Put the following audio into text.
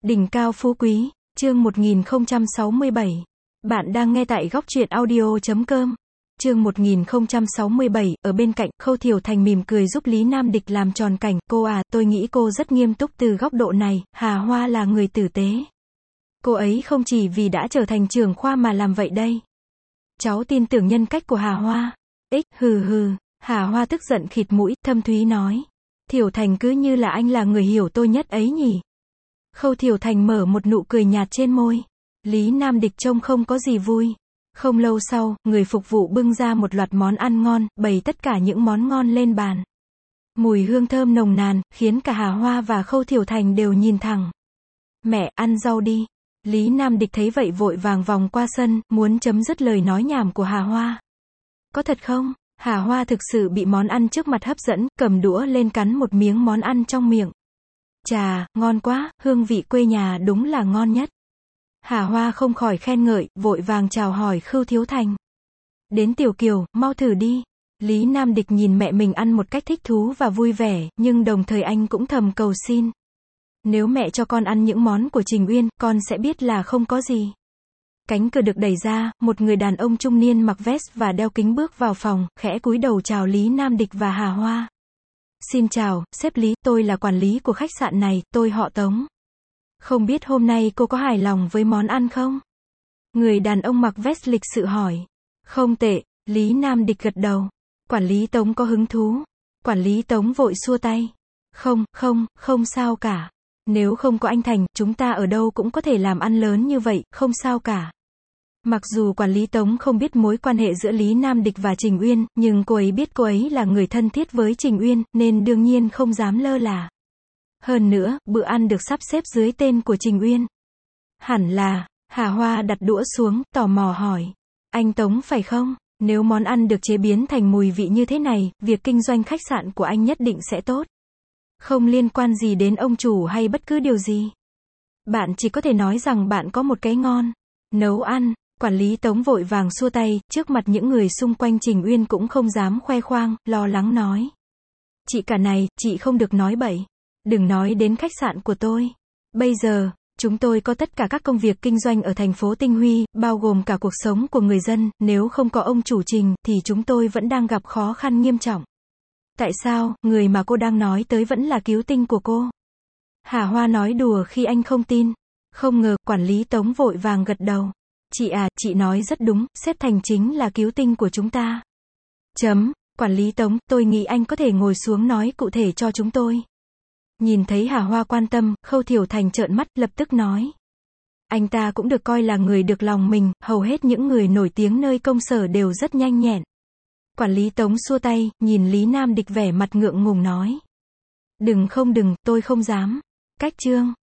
Đỉnh cao phú quý, chương 1067. Bạn đang nghe tại góc truyện audio.com. Chương 1067, ở bên cạnh, Khâu Thiểu Thành mỉm cười giúp Lý Nam Địch làm tròn cảnh, cô à, tôi nghĩ cô rất nghiêm túc từ góc độ này, Hà Hoa là người tử tế. Cô ấy không chỉ vì đã trở thành trưởng khoa mà làm vậy đây. Cháu tin tưởng nhân cách của Hà Hoa. Hừ hừ, Hà Hoa tức giận khịt mũi, thâm thúy nói. Thiểu Thành cứ như là anh là người hiểu tôi nhất ấy nhỉ. Khâu Thiểu Thành mở một nụ cười nhạt trên môi. Lý Nam Địch trông không có gì vui. Không lâu sau, người phục vụ bưng ra một loạt món ăn ngon, bày tất cả những món ngon lên bàn. Mùi hương thơm nồng nàn, khiến cả Hà Hoa và Khâu Thiểu Thành đều nhìn thẳng. Mẹ, ăn rau đi. Lý Nam Địch thấy vậy vội vàng vòng qua sân, muốn chấm dứt lời nói nhảm của Hà Hoa. Có thật không? Hà Hoa thực sự bị món ăn trước mặt hấp dẫn, cầm đũa lên cắn một miếng món ăn trong miệng. Chà, ngon quá, hương vị quê nhà đúng là ngon nhất. Hà Hoa không khỏi khen ngợi, vội vàng chào hỏi Khâu Thiểu Thành. Đến Tiểu Kiều, mau thử đi. Lý Nam Địch nhìn mẹ mình ăn một cách thích thú và vui vẻ, nhưng đồng thời anh cũng thầm cầu xin. Nếu mẹ cho con ăn những món của Trình Uyên, con sẽ biết là không có gì. Cánh cửa được đẩy ra, một người đàn ông trung niên mặc vest và đeo kính bước vào phòng, khẽ cúi đầu chào Lý Nam Địch và Hà Hoa. Xin chào, sếp Lý, tôi là quản lý của khách sạn này, tôi họ Tống. Không biết hôm nay cô có hài lòng với món ăn không? Người đàn ông mặc vest lịch sự hỏi. Không tệ, Lý Nam Địch gật đầu. Quản lý Tống có hứng thú. Quản lý Tống vội xua tay. Không sao cả. Nếu không có anh Thành, chúng ta ở đâu cũng có thể làm ăn lớn như vậy, không sao cả. Mặc dù quản lý Tống không biết mối quan hệ giữa Lý Nam Địch và Trình Uyên, nhưng cô ấy biết cô ấy là người thân thiết với Trình Uyên, nên đương nhiên không dám lơ là. Hơn nữa, bữa ăn được sắp xếp dưới tên của Trình Uyên. Hẳn là, Hà Hoa đặt đũa xuống, tò mò hỏi. Anh Tống phải không? Nếu món ăn được chế biến thành mùi vị như thế này, việc kinh doanh khách sạn của anh nhất định sẽ tốt. Không liên quan gì đến ông chủ hay bất cứ điều gì. Bạn chỉ có thể nói rằng bạn có một cái ngon. Nấu ăn. Quản lý Tống vội vàng xua tay, trước mặt những người xung quanh Trình Uyên cũng không dám khoe khoang, lo lắng nói. Chị cả này, chị không được nói bậy. Đừng nói đến khách sạn của tôi. Bây giờ, chúng tôi có tất cả các công việc kinh doanh ở thành phố Tinh Huy, bao gồm cả cuộc sống của người dân, nếu không có ông chủ Trình, thì chúng tôi vẫn đang gặp khó khăn nghiêm trọng. Tại sao, người mà cô đang nói tới vẫn là cứu tinh của cô? Hà Hoa nói đùa khi anh không tin. Không ngờ, quản lý Tống vội vàng gật đầu. Chị à, chị nói rất đúng, sếp Thành chính là cứu tinh của chúng ta. Quản lý Tống, tôi nghĩ anh có thể ngồi xuống nói cụ thể cho chúng tôi. Nhìn thấy Hà Hoa quan tâm, Khâu Thiểu Thành trợn mắt, lập tức nói. Anh ta cũng được coi là người được lòng mình, hầu hết những người nổi tiếng nơi công sở đều rất nhanh nhẹn. Quản lý Tống xua tay, nhìn Lý Nam Địch vẻ mặt ngượng ngùng nói. Đừng, tôi không dám. Cách chương.